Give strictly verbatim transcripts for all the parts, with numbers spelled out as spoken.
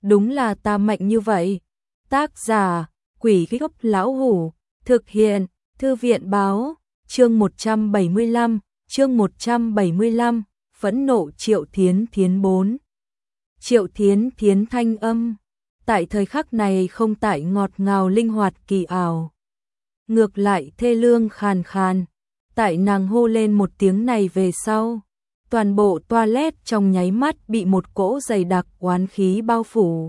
đúng là ta mạnh như vậy. Tác giả, Quỷ Gốc Lão Hủ, thực hiện, Thư viện Báo, chương một trăm bảy mươi lăm, chương một trăm bảy mươi lăm, phẫn nộ Triệu Thiến Thiến bốn. Triệu Thiến Thiến thanh âm, tại thời khắc này không tại ngọt ngào linh hoạt kỳ ảo. Ngược lại thê lương khàn khàn, tại nàng hô lên một tiếng này về sau. Toàn bộ toilet trong nháy mắt bị một cỗ dày đặc oán khí bao phủ.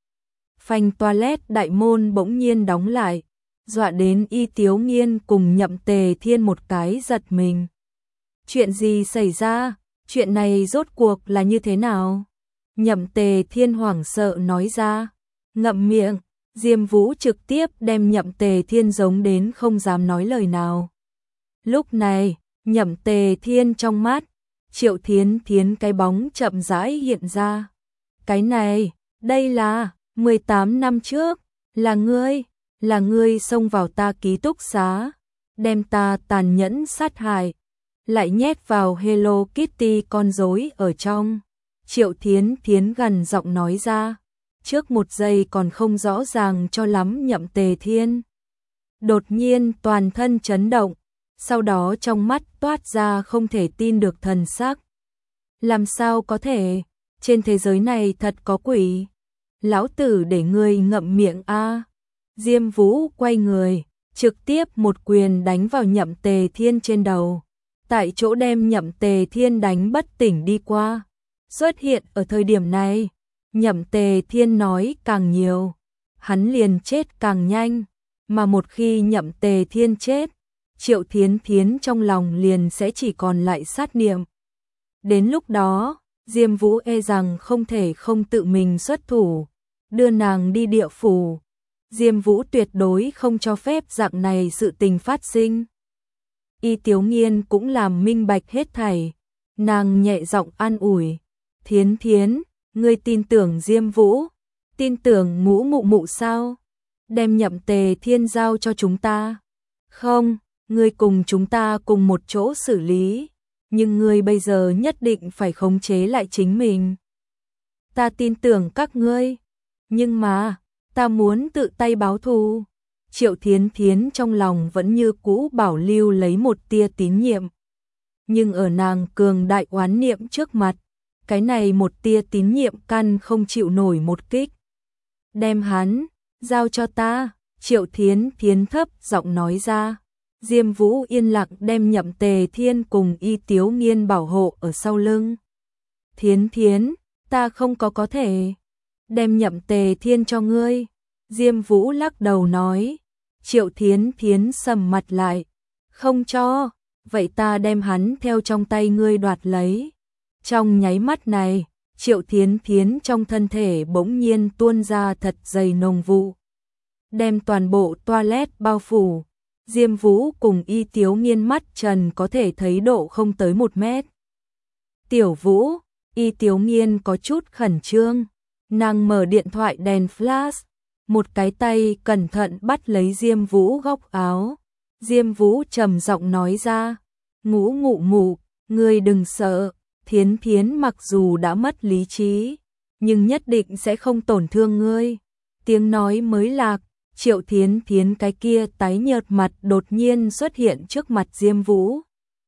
Phanh toilet đại môn bỗng nhiên đóng lại, dọa đến Y Tiếu Nghiên cùng Nhậm Tề Thiên một cái giật mình. Chuyện gì xảy ra? Chuyện này rốt cuộc là như thế nào? Nhậm Tề Thiên hoảng sợ nói ra. Ngậm miệng, Diêm Vũ trực tiếp đem Nhậm Tề Thiên giống đến không dám nói lời nào. Lúc này, Nhậm Tề Thiên trong mắt Triệu Thiến Thiến cái bóng chậm rãi hiện ra. Cái này, đây là mười tám năm trước, là ngươi, là ngươi xông vào ta ký túc xá, đem ta tàn nhẫn sát hại, lại nhét vào Hello Kitty con rối ở trong. Triệu Thiến Thiến gần giọng nói ra, trước một giây còn không rõ ràng cho lắm. Nhậm Tề Thiên đột nhiên toàn thân chấn động, sau đó trong mắt toát ra không thể tin được thần sắc. Làm sao có thể? Trên thế giới này thật có quỷ? Lão tử để ngươi ngậm miệng a. Diêm Vũ quay người, trực tiếp một quyền đánh vào Nhậm Tề Thiên trên đầu, tại chỗ đem Nhậm Tề Thiên đánh bất tỉnh đi qua. Xuất hiện ở thời điểm này, Nhậm Tề Thiên nói càng nhiều, hắn liền chết càng nhanh, mà một khi Nhậm Tề Thiên chết, Triệu Thiến Thiến trong lòng liền sẽ chỉ còn lại sát niệm. Đến lúc đó, Diêm Vũ e rằng không thể không tự mình xuất thủ, đưa nàng đi địa phủ. Diêm Vũ tuyệt đối không cho phép dạng này sự tình phát sinh. Y Tiếu Nghiên cũng làm minh bạch hết thảy, nàng nhẹ giọng an ủi, Thiến Thiến, ngươi tin tưởng Diêm Vũ, tin tưởng Ngũ Mụ Mụ sao? Đem Nhậm Tề Thiên giao cho chúng ta. Không, ngươi cùng chúng ta cùng một chỗ xử lý, nhưng ngươi bây giờ nhất định phải khống chế lại chính mình. Ta tin tưởng các ngươi, nhưng mà, ta muốn tự tay báo thù. Triệu Thiến Thiến trong lòng vẫn như cũ bảo lưu lấy một tia tín nhiệm. Nhưng ở nàng cường đại oán niệm trước mặt, cái này một tia tín nhiệm căn không chịu nổi một kích. Đem hắn, giao cho ta, Triệu Thiến Thiến thấp giọng nói ra. Diêm Vũ yên lặng đem Nhậm Tề Thiên cùng Y Tiếu Nghiên bảo hộ ở sau lưng. Thiến Thiến, ta không có có thể đem Nhậm Tề Thiên cho ngươi. Diêm Vũ lắc đầu nói. Triệu Thiến Thiến sầm mặt lại. Không cho, vậy ta đem hắn theo trong tay ngươi đoạt lấy. Trong nháy mắt này, Triệu Thiến Thiến trong thân thể bỗng nhiên tuôn ra thật dày nồng vụ, đem toàn bộ toilet bao phủ. Diêm Vũ cùng Y Tiếu Nghiên mắt trần có thể thấy độ không tới một mét. Tiểu Vũ, Y Tiếu Nghiên có chút khẩn trương, nàng mở điện thoại đèn flash, một cái tay cẩn thận bắt lấy Diêm Vũ góc áo. Diêm Vũ trầm giọng nói ra, Ngũ Mụ Mụ, ngươi đừng sợ, Thiến Thiến mặc dù đã mất lý trí, nhưng nhất định sẽ không tổn thương ngươi. Tiếng nói mới lạc, Triệu Thiến Thiến cái kia tái nhợt mặt đột nhiên xuất hiện trước mặt Diêm Vũ.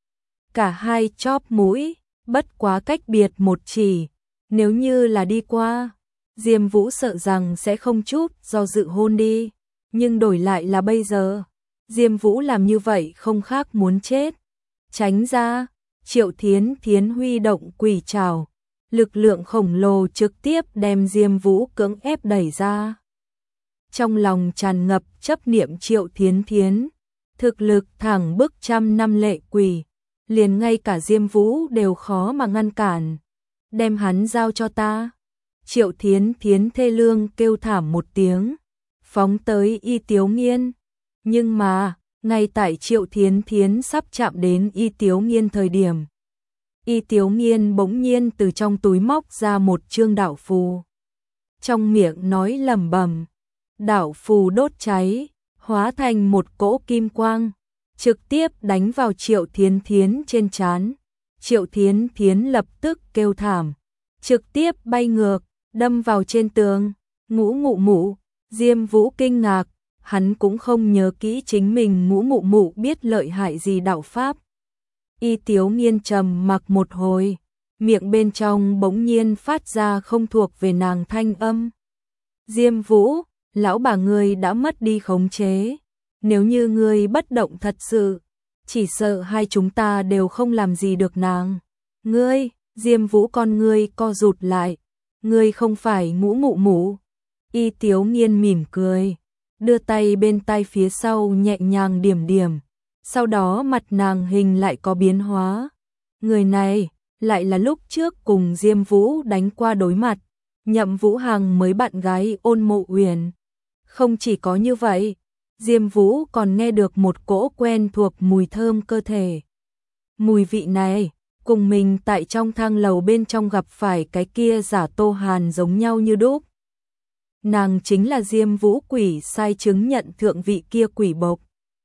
Cả hai chóp mũi, bất quá cách biệt một chỉ, nếu như là đi qua, Diêm Vũ sợ rằng sẽ không chút do dự hôn đi, nhưng đổi lại là bây giờ, Diêm Vũ làm như vậy không khác muốn chết. Tránh ra, Triệu Thiến Thiến huy động quỷ trảo, lực lượng khổng lồ trực tiếp đem Diêm Vũ cưỡng ép đẩy ra. Trong lòng tràn ngập chấp niệm Triệu Thiến Thiến, thực lực thẳng bức trăm năm lệ quỷ, liền ngay cả Diêm Vũ đều khó mà ngăn cản. Đem hắn giao cho ta. Triệu Thiến Thiến thê lương kêu thảm một tiếng, phóng tới Y Tiếu Nghiên. Nhưng mà, ngay tại Triệu Thiến Thiến sắp chạm đến Y Tiếu Nghiên thời điểm, Y Tiếu Nghiên bỗng nhiên từ trong túi móc ra một chương đạo phù. Trong miệng nói lẩm bẩm, đạo phù đốt cháy, hóa thành một cỗ kim quang, trực tiếp đánh vào Triệu Thiến Thiến trên trán. Triệu Thiến Thiến lập tức kêu thảm, trực tiếp bay ngược, đâm vào trên tường. Ngũ mụ mụ, Diêm Vũ kinh ngạc, hắn cũng không nhớ kỹ chính mình ngũ mụ mụ biết lợi hại gì đạo pháp. Y Tiếu Nghiên trầm mặc một hồi, miệng bên trong bỗng nhiên phát ra không thuộc về nàng thanh âm. Diêm Vũ, lão bà ngươi đã mất đi khống chế, nếu như ngươi bất động thật sự, chỉ sợ hai chúng ta đều không làm gì được nàng. Ngươi, Diêm Vũ con ngươi co rụt lại, ngươi không phải ngũ mụ mụ. Y Tiếu Nghiên mỉm cười, đưa tay bên tay phía sau nhẹ nhàng điểm điểm, sau đó mặt nàng hình lại có biến hóa. Người này lại là lúc trước cùng Diêm Vũ đánh qua đối mặt, Nhậm Vũ Hằng mới bạn gái Ôn Mộ Uyển. Không chỉ có như vậy, Diêm Vũ còn nghe được một cỗ quen thuộc mùi thơm cơ thể. Mùi vị này, cùng mình tại trong thang lầu bên trong gặp phải cái kia giả Tô Hàn giống nhau như đúc. Nàng chính là Diêm Vũ quỷ sai chứng nhận thượng vị kia quỷ bộc.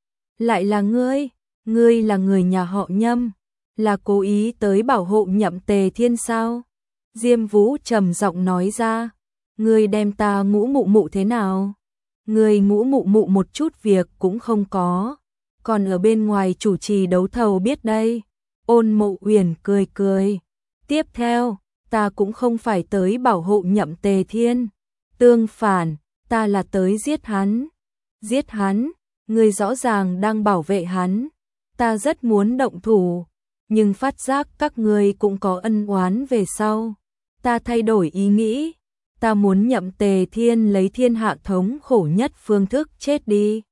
Lại là ngươi, ngươi là người nhà họ Nhâm, là cố ý tới bảo hộ Nhậm Tề Thiên sao? Diêm Vũ trầm giọng nói ra, ngươi đem ta ngũ mụ mụ thế nào? Ngươi ngũ mụ mụ một chút việc cũng không có, còn ở bên ngoài chủ trì đấu thầu biết đây. Ôn Mộ Uyển cười cười, tiếp theo, ta cũng không phải tới bảo hộ Nhậm Tề Thiên, tương phản, ta là tới giết hắn. Giết hắn? Ngươi rõ ràng đang bảo vệ hắn, ta rất muốn động thủ, nhưng phát giác các ngươi cũng có ân oán về sau, ta thay đổi ý nghĩ, ta muốn Nhậm Tề Thiên lấy thiên hạ thống khổ nhất phương thức chết đi.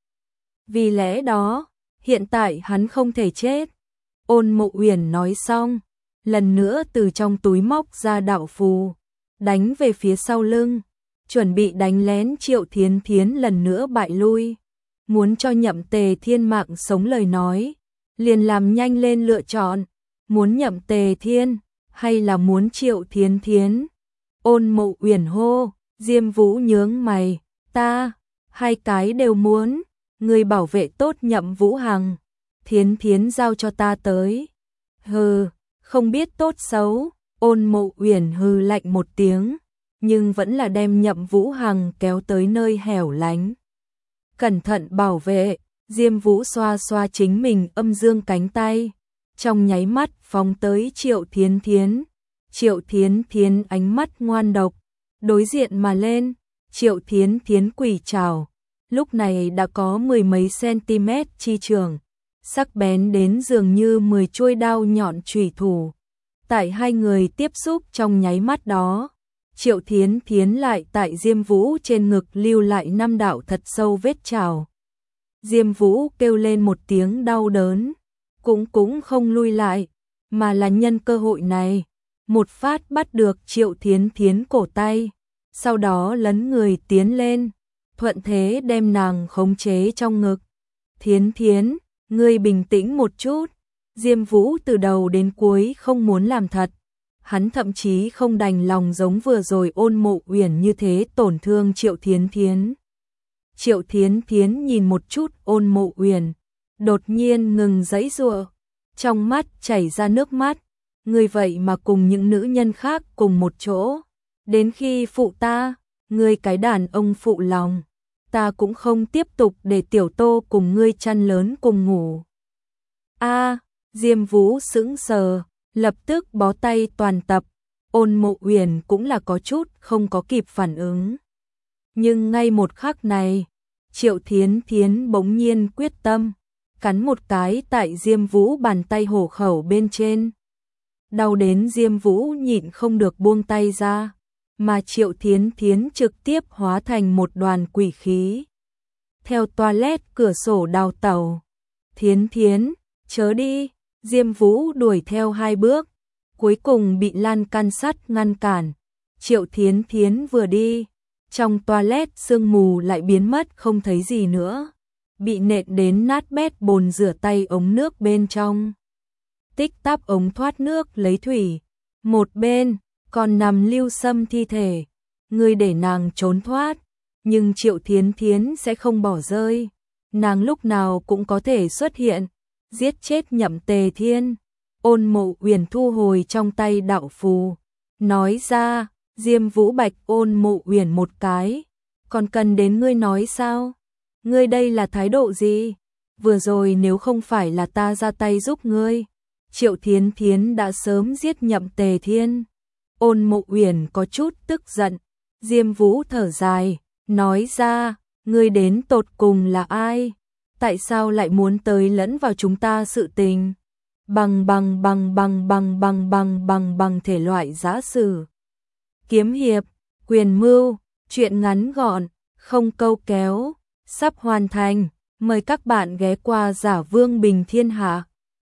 Vì lẽ đó, hiện tại hắn không thể chết. Ôn Mộ Uyển nói xong, lần nữa từ trong túi móc ra đạo phù, đánh về phía sau lưng, chuẩn bị đánh lén Triệu Thiến Thiến lần nữa bại lui. Muốn cho Nhậm Tề Thiên mạng sống lời nói, liền làm nhanh lên lựa chọn, muốn Nhậm Tề Thiên hay là muốn Triệu Thiến Thiến. Ôn Mộ Uyển hô, Diêm Vũ nhướng mày, ta, hai cái đều muốn, người bảo vệ tốt Nhậm Vũ Hằng, Thiến Thiến giao cho ta tới. Hừ, không biết tốt xấu. Ôn Mộ Uyển hừ lạnh một tiếng, nhưng vẫn là đem Nhậm Vũ Hằng kéo tới nơi hẻo lánh. Cẩn thận bảo vệ. Diêm Vũ xoa xoa chính mình âm dương cánh tay, trong nháy mắt phóng tới Triệu Thiến Thiến. Triệu Thiến Thiến ánh mắt ngoan độc, đối diện mà lên. Triệu Thiến Thiến quỷ trảo, lúc này đã có mười mấy cm chi trường, sắc bén đến dường như mười chuôi đao nhọn chủy thủ. Tại hai người tiếp xúc trong nháy mắt đó, Triệu Thiến Thiến lại tại Diêm Vũ trên ngực lưu lại năm đạo thật sâu vết trảo. Diêm Vũ kêu lên một tiếng đau đớn, cũng cũng không lui lại, mà là nhân cơ hội này, một phát bắt được Triệu Thiến Thiến cổ tay, sau đó lấn người tiến lên, thuận thế đem nàng khống chế trong ngực. Thiến Thiến, ngươi bình tĩnh một chút. Diêm Vũ từ đầu đến cuối không muốn làm thật, hắn thậm chí không đành lòng giống vừa rồi Ôn Mộ Uyển như thế tổn thương Triệu Thiến Thiến. Triệu Thiến Thiến nhìn một chút Ôn Mộ Uyển, đột nhiên ngừng giãy giụa, trong mắt chảy ra nước mắt. Ngươi vậy mà cùng những nữ nhân khác cùng một chỗ, đến khi phụ ta, ngươi cái đàn ông phụ lòng, ta cũng không tiếp tục để Tiểu Tô cùng ngươi chăn lớn cùng ngủ. A, Diêm Vũ sững sờ, lập tức bó tay toàn tập. Ôn Mộ Uyển cũng là có chút không có kịp phản ứng. Nhưng ngay một khắc này, Triệu Thiến Thiến bỗng nhiên quyết tâm, cắn một cái tại Diêm Vũ bàn tay hổ khẩu bên trên. Đau đến Diêm Vũ nhịn không được buông tay ra, mà Triệu Thiến Thiến trực tiếp hóa thành một đoàn quỷ khí. Theo toilet cửa sổ đào tẩu. Thiến Thiến, chớ đi. Diêm Vũ đuổi theo hai bước, cuối cùng bị lan can sắt ngăn cản. Triệu Thiến Thiến vừa đi, trong toilet sương mù lại biến mất không thấy gì nữa, bị nện đến nát bét bồn rửa tay ống nước bên trong. Tích tắp ống thoát nước lấy thủy, một bên còn nằm Lưu Sâm thi thể. Ngươi để nàng trốn thoát, nhưng Triệu Thiến Thiến sẽ không bỏ rơi, nàng lúc nào cũng có thể xuất hiện, giết chết Nhậm Tề Thiên. Ôn Mộ Uyển thu hồi trong tay đạo phù, nói ra, Diêm Vũ Bạch Ôn Mộ Uyển một cái, còn cần đến ngươi nói sao? Ngươi đây là thái độ gì? Vừa rồi nếu không phải là ta ra tay giúp ngươi, Triệu Thiến Thiến đã sớm giết Nhậm Tề Thiên. Ôn Mộ Uyển có chút tức giận, Diêm Vũ thở dài, nói ra, ngươi đến tột cùng là ai? Tại sao lại muốn tới lẫn vào chúng ta sự tình? Bằng bằng bằng bằng bằng bằng bằng bằng bằng thể loại giã sử. Kiếm hiệp, quyền mưu, truyện ngắn gọn, không câu kéo, sắp hoàn thành. Mời các bạn ghé qua Giả Vương Bình Thiên Hạ.